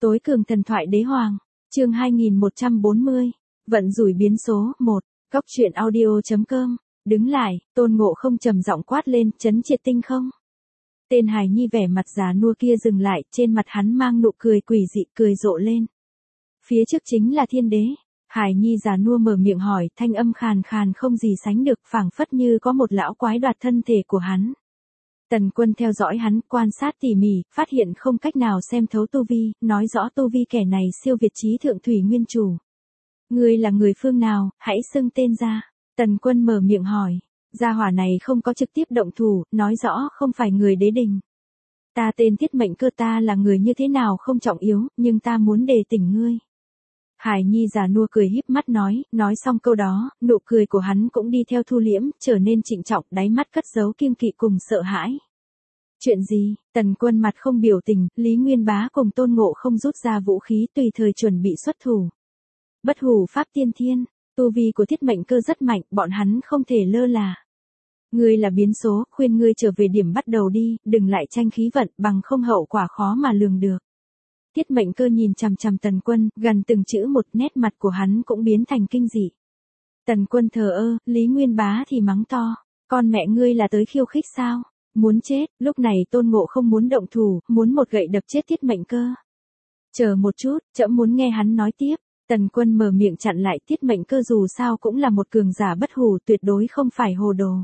Tối cường thần thoại đế hoàng, chương 2140, vận rủi biến số 1, góc truyện audio.com, đứng lại, Tôn Ngộ Không trầm giọng quát lên, trấn triệt tinh không. Tên hài nhi vẻ mặt già nua kia dừng lại, trên mặt hắn mang nụ cười quỷ dị, cười rộ lên. Phía trước chính là thiên đế. Hài nhi già nua mở miệng hỏi, thanh âm khàn khàn không gì sánh được, phảng phất như có một lão quái đoạt thân thể của hắn. Tần Quân theo dõi hắn, quan sát tỉ mỉ, phát hiện không cách nào xem thấu tu vi, nói rõ tu vi kẻ này siêu việt chí thượng thủy nguyên chủ. Ngươi là người phương nào, hãy xưng tên ra. Tần Quân mở miệng hỏi. Gia hỏa này không có trực tiếp động thủ, nói rõ không phải người đế đình. Ta tên Tiết Mệnh Cơ, ta là người như thế nào không trọng yếu, nhưng ta muốn đề tỉnh ngươi. Hải nhi già nua cười híp mắt nói xong câu đó, nụ cười của hắn cũng đi theo thu liễm, trở nên trịnh trọng, đáy mắt cất giấu kiêng kỵ cùng sợ hãi. Chuyện gì? Tần Quân mặt không biểu tình, Lý Nguyên Bá cùng Tôn Ngộ Không rút ra vũ khí tùy thời chuẩn bị xuất thủ. Bất hủ pháp tiên thiên, tu vi của Thiết Mệnh Cơ rất mạnh, bọn hắn không thể lơ là. Ngươi là biến số, khuyên ngươi trở về điểm bắt đầu đi, đừng lại tranh khí vận, bằng không hậu quả khó mà lường được. Tiết Mệnh Cơ nhìn chằm chằm Tần Quân, gần từng chữ một, nét mặt của hắn cũng biến thành kinh dị. Tần Quân thờ ơ, Lý Nguyên Bá thì mắng to, con mẹ ngươi là tới khiêu khích sao? Muốn chết. Lúc này Tôn Ngộ Không muốn động thủ, muốn một gậy đập chết Tiết Mệnh Cơ. Chờ một chút, trẫm muốn nghe hắn nói tiếp. Tần Quân mở miệng chặn lại, Tiết Mệnh Cơ dù sao cũng là một cường giả bất hủ, tuyệt đối không phải hồ đồ.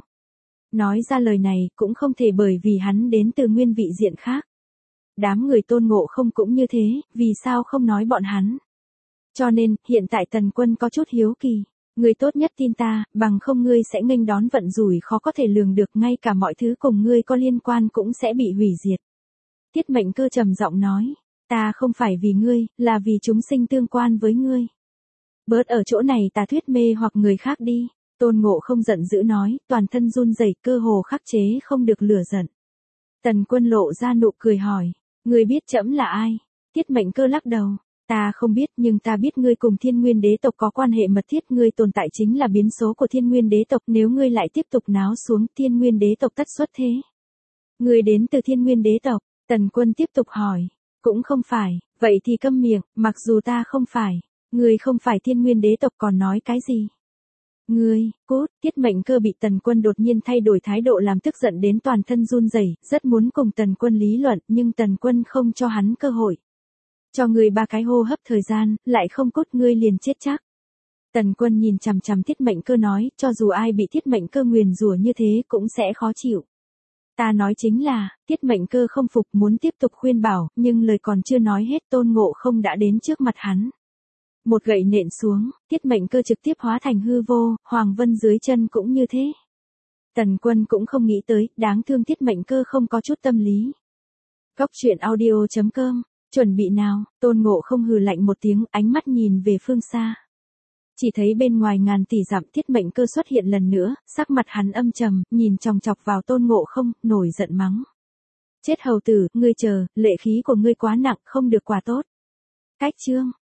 Nói ra lời này cũng không thể bởi vì hắn đến từ nguyên vị diện khác. Đám người Tôn Ngộ Không cũng như thế, vì sao không nói bọn hắn. Cho nên, hiện tại Tần Quân có chút hiếu kỳ. Ngươi tốt nhất tin ta, bằng không ngươi sẽ nghênh đón vận rủi khó có thể lường được, ngay cả mọi thứ cùng ngươi có liên quan cũng sẽ bị hủy diệt. Tiết Mệnh Cơ trầm giọng nói, ta không phải vì ngươi, là vì chúng sinh tương quan với ngươi. Bớt ở chỗ này tà thuyết mê hoặc người khác đi. Tôn Ngộ Không giận dữ nói, toàn thân run rẩy, cơ hồ khắc chế không được lửa giận. Tần Quân lộ ra nụ cười hỏi, ngươi biết trẫm là ai? Tiết Mệnh Cơ lắc đầu, ta không biết, nhưng ta biết ngươi cùng Thiên Nguyên Đế tộc có quan hệ mật thiết, ngươi tồn tại chính là biến số của Thiên Nguyên Đế tộc, nếu ngươi lại tiếp tục náo xuống, Thiên Nguyên Đế tộc tất xuất thế. Ngươi đến từ Thiên Nguyên Đế tộc? Tần Quân tiếp tục hỏi, cũng không phải, vậy thì câm miệng, mặc dù ta không phải, ngươi không phải Thiên Nguyên Đế tộc còn nói cái gì? Ngươi, cút. Tiết Mệnh Cơ bị Tần Quân đột nhiên thay đổi thái độ làm tức giận đến toàn thân run rẩy, rất muốn cùng Tần Quân lý luận, nhưng Tần Quân không cho hắn cơ hội. Cho ngươi 3 cái hô hấp thời gian, lại không cút ngươi liền chết chắc. Tần Quân nhìn chằm chằm Tiết Mệnh Cơ nói, cho dù ai bị Tiết Mệnh Cơ nguyền rủa như thế cũng sẽ khó chịu. Ta nói chính là, Tiết Mệnh Cơ không phục, muốn tiếp tục khuyên bảo, nhưng lời còn chưa nói hết, Tôn Ngộ Không đã đến trước mặt hắn. Một gậy nện xuống, Tiết Mệnh Cơ trực tiếp hóa thành hư vô, Hoàng Vân dưới chân cũng như thế. Tần Quân cũng không nghĩ tới, đáng thương Tiết Mệnh Cơ không có chút tâm lý. Góc truyện audio.com, chuẩn bị nào? Tôn Ngộ Không hừ lạnh một tiếng, ánh mắt nhìn về phương xa. Chỉ thấy bên ngoài ngàn tỷ dặm Tiết Mệnh Cơ xuất hiện lần nữa, sắc mặt hắn âm trầm, nhìn chòng chọc vào Tôn Ngộ Không, nổi giận mắng. Chết hầu tử, ngươi chờ, lệ khí của ngươi quá nặng, không được quả tốt. Cách chương.